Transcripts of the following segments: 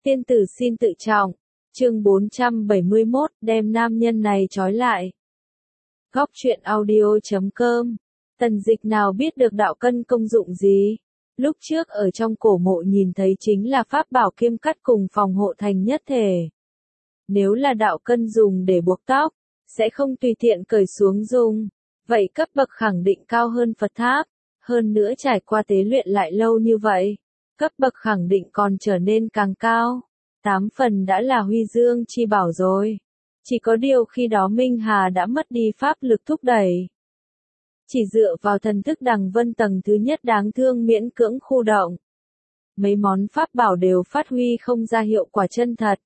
Tiên tử xin tự trọng. Chương 471, đem nam nhân này trói lại. Góc truyện audio.com. Tần Dịch nào biết được đạo cân công dụng gì? Lúc trước ở trong cổ mộ nhìn thấy chính là pháp bảo kiêm cắt cùng phòng hộ thành nhất thể. Nếu là đạo cân dùng để buộc tóc, sẽ không tùy tiện cởi xuống dùng. Vậy cấp bậc khẳng định cao hơn Phật tháp. Hơn nữa trải qua tế luyện lại lâu như vậy, cấp bậc khẳng định còn trở nên càng cao. 8 phần đã là huy dương chi bảo rồi. Chỉ có điều khi đó Minh Hà đã mất đi pháp lực thúc đẩy. Chỉ dựa vào thần thức đằng vân tầng thứ nhất đáng thương miễn cưỡng khu động. Mấy món pháp bảo đều phát huy không ra hiệu quả chân thật.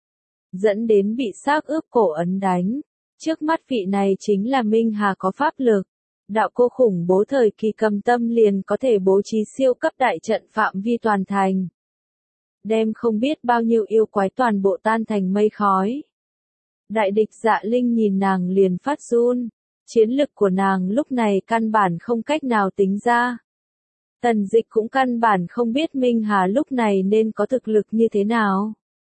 Dẫn đến bị xác ướp cổ ấn đánh. Trước mắt vị này chính là Minh Hà có pháp lực. Đạo cô khủng bố thời kỳ cầm tâm liền có thể bố trí siêu cấp đại trận phạm vi toàn thành. Đem không biết bao nhiêu yêu quái toàn bộ tan thành mây khói. Đại địch Dạ Linh nhìn nàng liền phát run. Chiến lực của nàng lúc này căn bản không cách nào tính ra. Tần Dịch cũng căn bản không biết Minh Hà lúc này nên có thực lực như thế nào.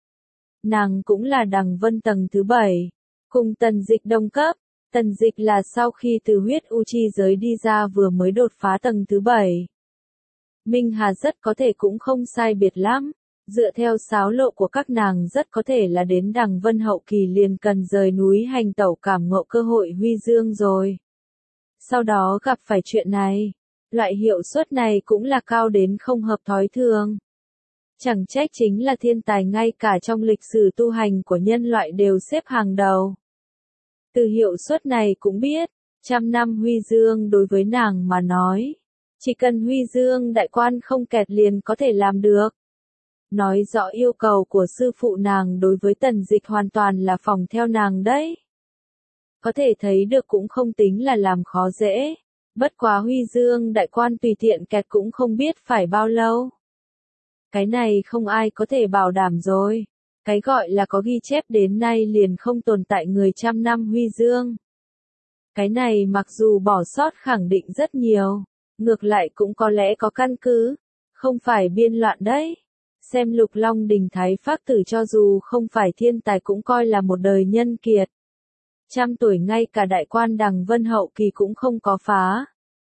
Nàng cũng là đằng vân tầng thứ 7. Cùng Tần Dịch đồng cấp. Tần Dịch là sau khi từ huyết u chi giới đi ra vừa mới đột phá tầng thứ 7. Minh Hà rất có thể cũng không sai biệt lắm. Dựa theo xáo lộ của các nàng rất có thể là đến đằng vân hậu kỳ liền cần rời núi hành tẩu cảm ngộ cơ hội huy dương rồi. Sau đó gặp phải chuyện này. Loại hiệu suất này cũng là cao đến không hợp thói thường. Chẳng trách chính là thiên tài ngay cả trong lịch sử tu hành của nhân loại đều xếp hàng đầu. Từ hiệu suất này cũng biết, 100 năm huy dương đối với nàng mà nói. Chỉ cần huy dương đại quan không kẹt liền có thể làm được. Nói rõ yêu cầu của sư phụ nàng đối với Tần Dịch hoàn toàn là phòng theo nàng đấy. Có thể thấy được cũng không tính là làm khó dễ. Bất quá huy dương đại quan tùy tiện kẹt cũng không biết phải bao lâu. Cái này không ai có thể bảo đảm rồi. Cái gọi là có ghi chép đến nay liền không tồn tại người 100 năm huy dương. Cái này mặc dù bỏ sót khẳng định rất nhiều, ngược lại cũng có lẽ có căn cứ, không phải biên loạn đấy. Xem Lục Long Đình Thái Phác Tử cho dù không phải thiên tài cũng coi là một đời nhân kiệt. 100 tuổi ngay cả đại quan đằng vân hậu kỳ cũng không có phá.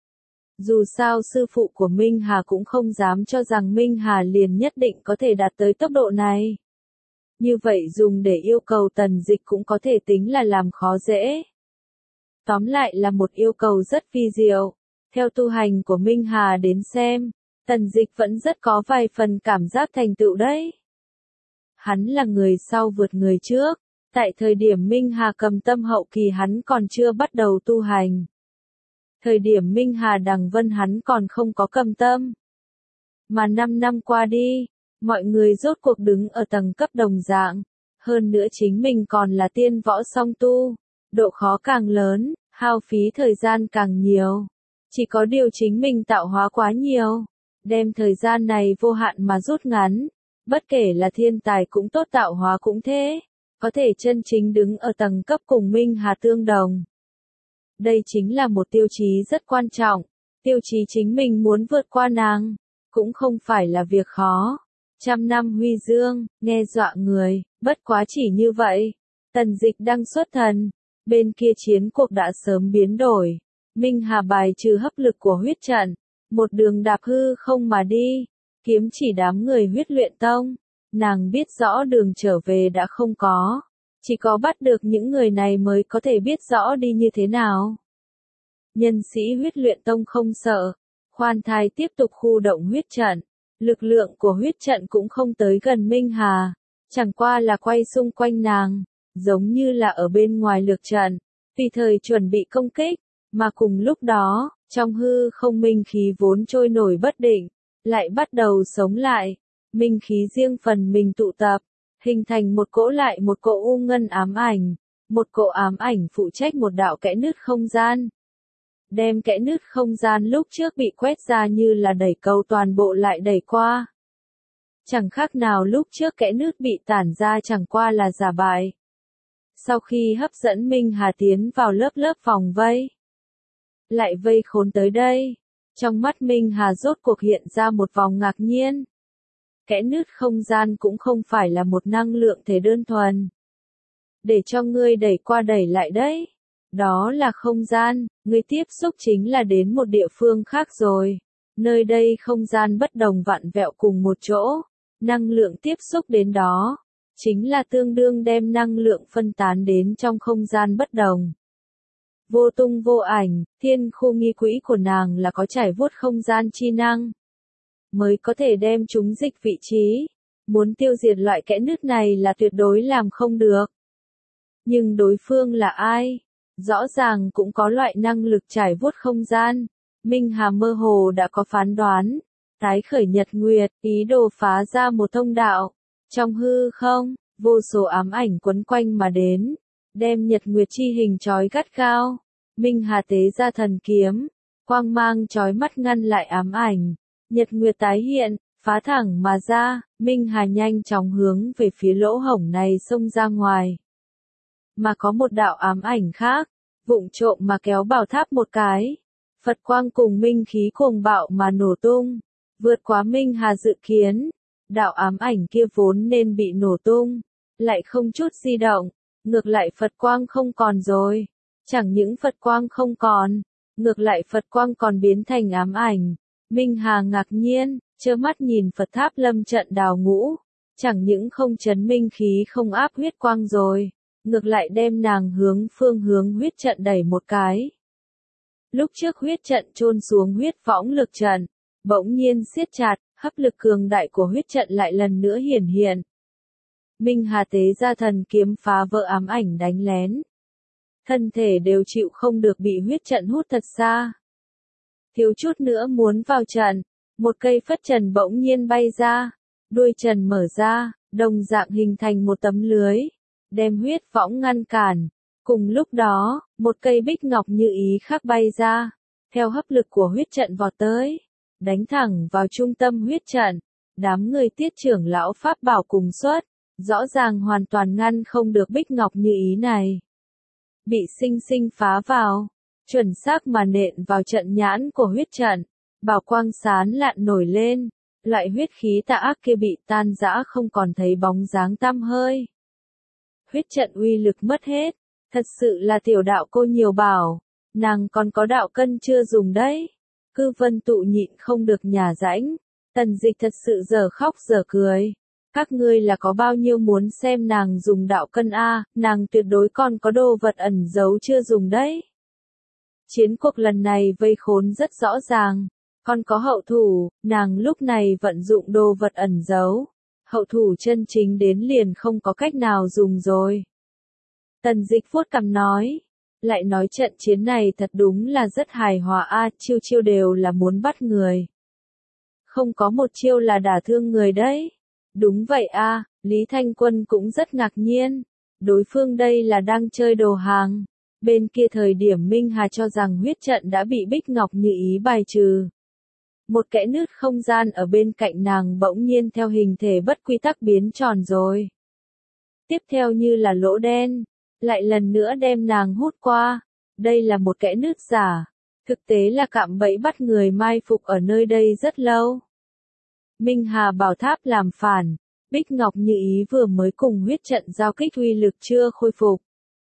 Dù sao sư phụ của Minh Hà cũng không dám cho rằng Minh Hà liền nhất định có thể đạt tới tốc độ này. Như vậy dùng để yêu cầu Tần Dịch cũng có thể tính là làm khó dễ. Tóm lại là một yêu cầu rất vi diệu. Theo tu hành của Minh Hà đến xem, Tần Dịch vẫn rất có vài phần cảm giác thành tựu đấy. Hắn là người sau vượt người trước. Tại thời điểm Minh Hà cầm tâm hậu kỳ hắn còn chưa bắt đầu tu hành. Thời điểm Minh Hà đằng vân hắn còn không có cầm tâm. Mà 5 năm qua đi, mọi người rốt cuộc đứng ở tầng cấp đồng dạng. Hơn nữa chính mình còn là tiên võ song tu. Độ khó càng lớn, hao phí thời gian càng nhiều. Chỉ có điều chính mình tạo hóa quá nhiều. Đem thời gian này vô hạn mà rút ngắn. Bất kể là thiên tài cũng tốt tạo hóa cũng thế. Có thể chân chính đứng ở tầng cấp cùng Minh Hà tương đồng. Đây chính là một tiêu chí rất quan trọng. Tiêu chí chính mình muốn vượt qua nàng. Cũng không phải là việc khó. 100 năm huy dương, nghe dọa người, bất quá chỉ như vậy. Tần Dịch đang xuất thần. Bên kia chiến cuộc đã sớm biến đổi. Minh Hà bài trừ hấp lực của huyết trận. Một đường đạp hư không mà đi. Kiếm chỉ đám người huyết luyện tông. Nàng biết rõ đường trở về đã không có. Chỉ có bắt được những người này mới có thể biết rõ đi như thế nào. Nhân sĩ huyết luyện tông không sợ. Khoan thai tiếp tục khu động huyết trận. Lực lượng của huyết trận cũng không tới gần Minh Hà. Chẳng qua là quay xung quanh nàng. Giống như là ở bên ngoài lược trận. Tùy thời chuẩn bị công kích. Mà cùng lúc đó, trong hư không minh khí vốn trôi nổi bất định. Lại bắt đầu sống lại. Minh khí riêng phần mình tụ tập. Hình thành một cỗ lại một cỗ u ngân ám ảnh. Một cỗ ám ảnh phụ trách một đạo kẽ nứt không gian. Đem kẽ nứt không gian lúc trước bị quét ra như là đẩy cầu toàn bộ lại đẩy qua. Chẳng khác nào lúc trước kẽ nứt bị tản ra chẳng qua là giả bại. Sau khi hấp dẫn Minh Hà tiến vào lớp lớp vòng vây. Lại vây khốn tới đây. Trong mắt Minh Hà rốt cuộc hiện ra một vòng ngạc nhiên. Kẽ nứt không gian cũng không phải là một năng lượng thể đơn thuần. Để cho ngươi đẩy qua đẩy lại đấy. Đó là không gian, ngươi tiếp xúc chính là đến một địa phương khác rồi. Nơi đây không gian bất đồng vặn vẹo cùng một chỗ. Năng lượng tiếp xúc đến đó, chính là tương đương đem năng lượng phân tán đến trong không gian bất đồng. Vô tung vô ảnh, thiên khu nghi quỹ của nàng là có trải vuốt không gian chi năng. Mới có thể đem chúng dịch vị trí. Muốn tiêu diệt loại kẽ nứt này là tuyệt đối làm không được. Nhưng đối phương là ai? Rõ ràng cũng có loại năng lực trải vuốt không gian. Minh Hà mơ hồ đã có phán đoán. Tái khởi nhật nguyệt, ý đồ phá ra một thông đạo. Trong hư không, vô số ám ảnh quấn quanh mà đến. Đem nhật nguyệt chi hình trói gắt gao. Minh Hà tế ra thần kiếm. Quang mang chói mắt ngăn lại ám ảnh. Nhật nguyệt tái hiện, phá thẳng mà ra. Minh Hà nhanh chóng hướng về phía lỗ hổng này xông ra ngoài. Mà có một đạo ám ảnh khác, vụng trộm mà kéo bảo tháp một cái. Phật quang cùng minh khí cuồng bạo mà nổ tung, vượt quá Minh Hà dự kiến. Đạo ám ảnh kia vốn nên bị nổ tung, lại không chút di động, ngược lại Phật quang không còn rồi. Chẳng những Phật quang không còn, ngược lại Phật quang còn biến thành ám ảnh. Minh Hà ngạc nhiên, trơ mắt nhìn Phật tháp lâm trận đào ngũ, chẳng những không chấn minh khí không áp huyết quang rồi. Ngược lại đem nàng hướng phương hướng huyết trận đẩy một cái. Lúc trước huyết trận chôn xuống huyết võng lực trận, bỗng nhiên siết chặt, hấp lực cường đại của huyết trận lại lần nữa hiển hiện. Minh Hà tế ra thần kiếm phá vỡ ám ảnh đánh lén. Thân thể đều chịu không được bị huyết trận hút thật xa. Thiếu chút nữa muốn vào trận, một cây phất trần bỗng nhiên bay ra, đuôi trần mở ra, đồng dạng hình thành một tấm lưới. Đem huyết võng ngăn cản. Cùng lúc đó, một cây bích ngọc như ý khác bay ra, theo hấp lực của huyết trận vọt tới, đánh thẳng vào trung tâm huyết trận. Đám người Tiết trưởng lão pháp bảo cùng xuất, rõ ràng hoàn toàn ngăn không được bích ngọc như ý này. Bị sinh sinh phá vào, chuẩn xác mà nện vào trận nhãn của huyết trận, bảo quang sáng lạn nổi lên, loại huyết khí tà ác kia bị tan rã không còn thấy bóng dáng tăm hơi. Huyết trận uy lực mất hết, thật sự là tiểu đạo cô nhiều bảo, nàng còn có đạo cân chưa dùng đấy. Cư Vân Tụ nhịn không được nhả rãnh, Tần Dịch thật sự giờ khóc giờ cười. Các ngươi là có bao nhiêu muốn xem nàng dùng đạo cân a, nàng tuyệt đối còn có đồ vật ẩn giấu chưa dùng đấy. Chiến cuộc lần này vây khốn rất rõ ràng, còn có hậu thủ, nàng lúc này vận dụng đồ vật ẩn giấu. Hậu thủ chân chính đến liền không có cách nào dùng rồi. Tần Dịch vuốt cằm nói. Lại nói trận chiến này thật đúng là rất hài hòa a, chiêu chiêu đều là muốn bắt người. Không có một chiêu là đả thương người đấy. Đúng vậy a, Lý Thanh Quân cũng rất ngạc nhiên. Đối phương đây là đang chơi đồ hàng. Bên kia thời điểm Minh Hà cho rằng huyết trận đã bị Bích Ngọc Như Ý bài trừ. Một kẽ nứt không gian ở bên cạnh nàng bỗng nhiên theo hình thể bất quy tắc biến tròn rồi. Tiếp theo như là lỗ đen, lại lần nữa đem nàng hút qua. Đây là một kẽ nứt giả, thực tế là cạm bẫy bắt người mai phục ở nơi đây rất lâu. Minh Hà bảo tháp làm phản, Bích Ngọc Như Ý vừa mới cùng huyết trận giao kích uy lực chưa khôi phục.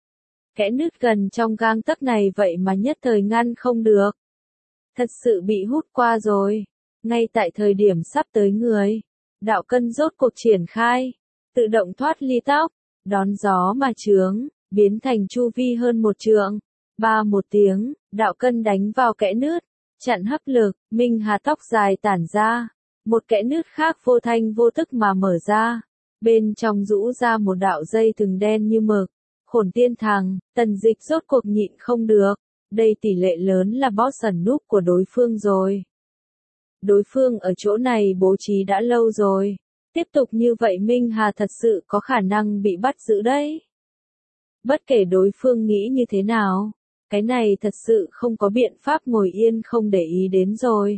Kẽ nứt gần trong gang tấc này vậy mà nhất thời ngăn không được. Thật sự bị hút qua rồi. Ngay tại thời điểm sắp tới người, đạo cân rốt cuộc triển khai, tự động thoát ly tóc, đón gió mà chướng, biến thành chu vi hơn một trượng. Ba một tiếng, đạo cân đánh vào kẽ nứt, chặn hấp lực, Minh Hà tóc dài tản ra. Một kẽ nứt khác vô thanh vô tức mà mở ra. Bên trong rũ ra một đạo dây thừng đen như mực. Khổn tiên thằng, Tần Dịch rốt cuộc nhịn không được. Đây tỷ lệ lớn là boss ẩn núp của đối phương rồi. Đối phương ở chỗ này bố trí đã lâu rồi. Tiếp tục như vậy Minh Hà thật sự có khả năng bị bắt giữ đấy. Bất kể đối phương nghĩ như thế nào, cái này thật sự không có biện pháp ngồi yên không để ý đến rồi.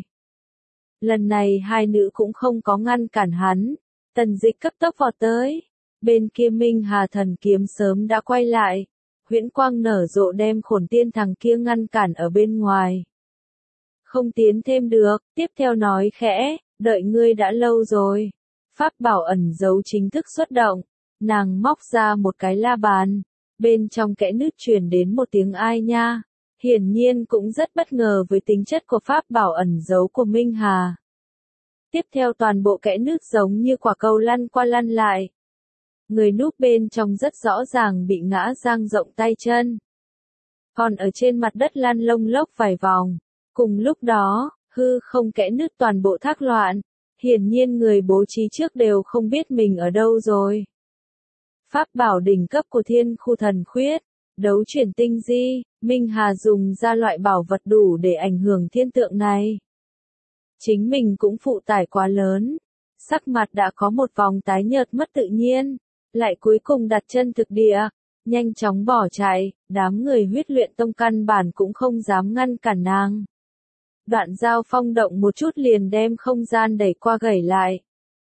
Lần này hai nữ cũng không có ngăn cản hắn. Tần Dịch cấp tốc vọt tới. Bên kia Minh Hà thần kiếm sớm đã quay lại. Huyễn quang nở rộ đem khổn tiên thằng kia ngăn cản ở bên ngoài. Không tiến thêm được, tiếp theo nói khẽ, đợi ngươi đã lâu rồi. Pháp bảo ẩn giấu chính thức xuất động, nàng móc ra một cái la bàn, bên trong kẽ nứt truyền đến một tiếng ai nha, hiển nhiên cũng rất bất ngờ với tính chất của pháp bảo ẩn giấu của Minh Hà. Tiếp theo toàn bộ kẽ nứt giống như quả cầu lăn qua lăn lại. Người núp bên trong rất rõ ràng bị ngã dang rộng tay chân. Còn ở trên mặt đất lăn lông lốc vài vòng. Cùng lúc đó, hư không kẽ nứt toàn bộ thác loạn. Hiển nhiên người bố trí trước đều không biết mình ở đâu rồi. Pháp bảo đỉnh cấp của thiên khu thần khuyết, đấu chuyển tinh di, Minh Hà dùng ra loại bảo vật đủ để ảnh hưởng thiên tượng này. Chính mình cũng phụ tải quá lớn, sắc mặt đã có một vòng tái nhợt mất tự nhiên, lại cuối cùng đặt chân thực địa, nhanh chóng bỏ chạy, đám người huyết luyện tông căn bản cũng không dám ngăn cản nàng. Đoạn giao phong động một chút liền đem không gian đẩy qua gẩy lại.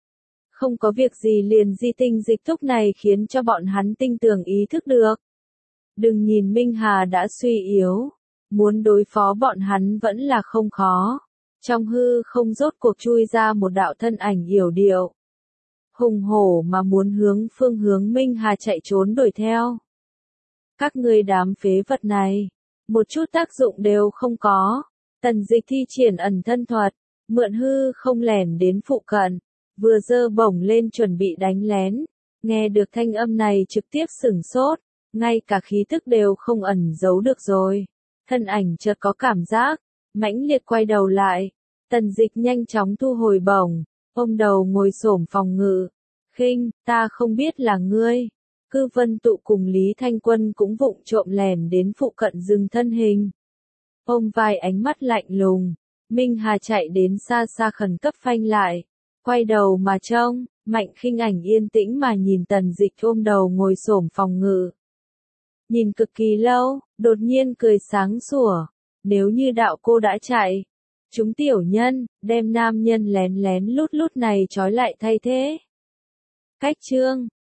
Không có việc gì liền di tinh dịch thúc này khiến cho bọn hắn tinh tường ý thức được. Đừng nhìn Minh Hà đã suy yếu, muốn đối phó bọn hắn vẫn là không khó. Trong hư không rốt cuộc chui ra một đạo thân ảnh yểu điệu. Hùng hổ mà muốn hướng phương hướng Minh Hà chạy trốn đuổi theo. Các ngươi đám phế vật này, một chút tác dụng đều không có. Tần Dịch thi triển ẩn thân thuật, mượn hư không lẻn đến phụ cận, vừa giơ bổng lên chuẩn bị đánh lén. Nghe được thanh âm này trực tiếp sửng sốt, ngay cả khí tức đều không ẩn giấu được rồi. Thân ảnh chợt có cảm giác, mãnh liệt quay đầu lại. Tần Dịch nhanh chóng thu hồi bổng, ôm đầu ngồi xổm phòng ngự. Khinh, ta không biết là ngươi. Cư Vân Tụ cùng Lý Thanh Quân cũng vụng trộm lẻn đến phụ cận dừng thân hình. Ôm vai ánh mắt lạnh lùng, Minh Hà chạy đến xa xa khẩn cấp phanh lại. Quay đầu mà trông, Mạnh Khinh ảnh yên tĩnh mà nhìn Tần Dịch ôm đầu ngồi xổm phòng ngự. Nhìn cực kỳ lâu, đột nhiên cười sáng sủa. Nếu như đạo cô đã chạy, chúng tiểu nhân, đem nam nhân lén lén lút lút này trói lại thay thế. Cách chương